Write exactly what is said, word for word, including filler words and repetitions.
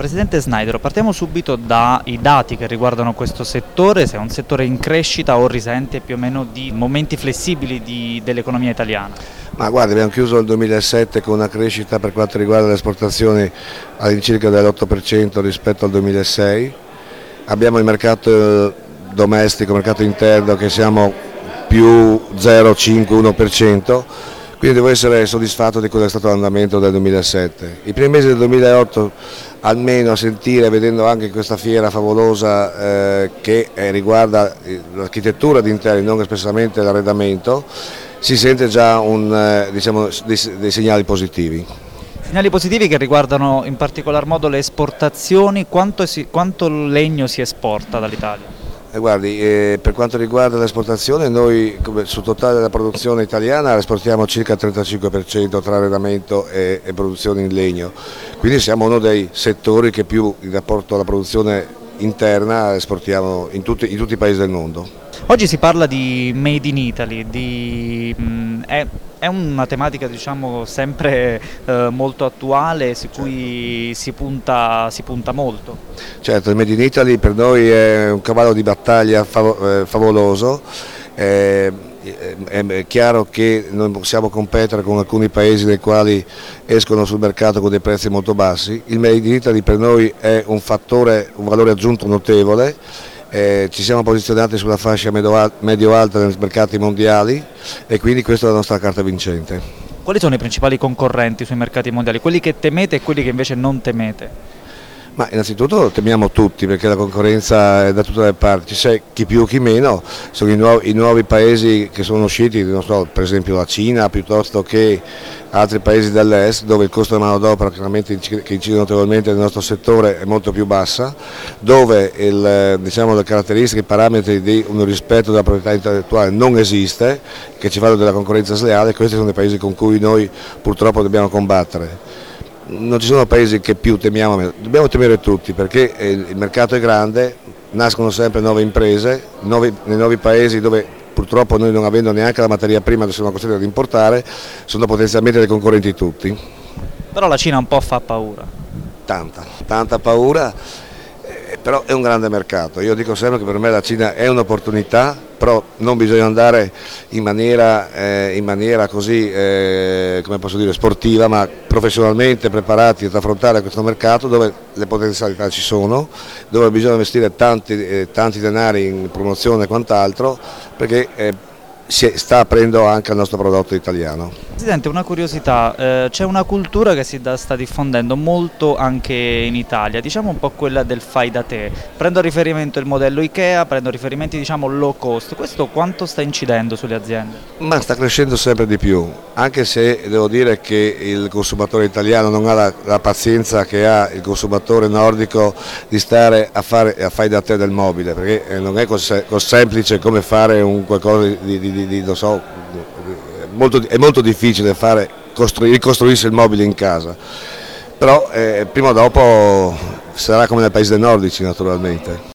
Presidente Snaidero, partiamo subito dai dati che riguardano questo settore, se è un settore in crescita o risente più o meno di momenti flessibili di, dell'economia italiana. Ma guarda, abbiamo chiuso il duemilasette con una crescita per quanto riguarda le esportazioni all'incirca dell'otto per cento rispetto al duemilasei, abbiamo il mercato domestico, il mercato interno che siamo più zero virgola cinque uno per cento, quindi devo essere soddisfatto di quello che è stato l'andamento del duemilasette. I primi mesi del duemilaotto, almeno a sentire, vedendo anche questa fiera favolosa eh, che eh, riguarda l'architettura di interni, non espressamente l'arredamento, si sente già un, eh, diciamo, dei, dei segnali positivi. Segnali positivi che riguardano in particolar modo le esportazioni, quanto, si, quanto legno si esporta dall'Italia? Eh, guardi, eh, per quanto riguarda l'esportazione, noi sul totale della produzione italiana esportiamo circa il trentacinque per cento tra arredamento e, e produzione in legno, quindi siamo uno dei settori che più in rapporto alla produzione interna esportiamo in tutti, in tutti i paesi del mondo. Oggi si parla di Made in Italy, di, mh, è, è una tematica diciamo, sempre eh, molto attuale su cui si punta, si punta molto. Certo, il Made in Italy per noi è un cavallo di battaglia favoloso, è, è chiaro che non possiamo competere con alcuni paesi nei quali escono sul mercato con dei prezzi molto bassi. Il Made in Italy per noi è un fattore, un valore aggiunto notevole. Eh, ci siamo posizionati sulla fascia medio-alta nei mercati mondiali e quindi questa è la nostra carta vincente. Quali sono i principali concorrenti sui mercati mondiali, quelli che temete e quelli che invece non temete? Ma innanzitutto temiamo tutti perché la concorrenza è da tutte le parti, c'è chi più chi meno, sono i nuovi, i nuovi paesi che sono usciti, non so, per esempio la Cina piuttosto che altri paesi dell'est dove il costo della manodopera chiaramente che incide notevolmente nel nostro settore è molto più bassa, dove il, diciamo, le caratteristiche, i parametri di un rispetto della proprietà intellettuale non esiste, che ci fanno della concorrenza sleale. Questi sono i paesi con cui noi purtroppo dobbiamo combattere. Non ci sono paesi che più temiamo, dobbiamo temere tutti perché il mercato è grande, nascono sempre nuove imprese, nuovi, nei nuovi paesi dove purtroppo noi non avendo neanche la materia prima siamo costretti ad importare, sono potenzialmente dei concorrenti tutti. Però la Cina un po' fa paura. Tanta, tanta paura, eh, però è un grande mercato. Io dico sempre che per me la Cina è un'opportunità, però non bisogna andare in maniera, eh, in maniera così, eh, come posso dire, sportiva, ma professionalmente preparati ad affrontare questo mercato dove le potenzialità ci sono, dove bisogna investire tanti, eh, tanti denari in promozione e quant'altro, perché eh, si sta aprendo anche al nostro prodotto italiano. Presidente, una curiosità, eh, c'è una cultura che si da, sta diffondendo molto anche in Italia, diciamo un po' quella del fai da te. Prendo a riferimento il modello Ikea, prendo riferimenti diciamo low cost, questo quanto sta incidendo sulle aziende? Ma sta crescendo sempre di più, anche se devo dire che il consumatore italiano non ha la, la pazienza che ha il consumatore nordico di stare a fare a fai da te del mobile, perché non è così semplice come fare un qualcosa di, di, di, di non so, molto, è molto difficile fare, ricostruirsi il mobile in casa, però eh, prima o dopo sarà come nei paesi nordici naturalmente.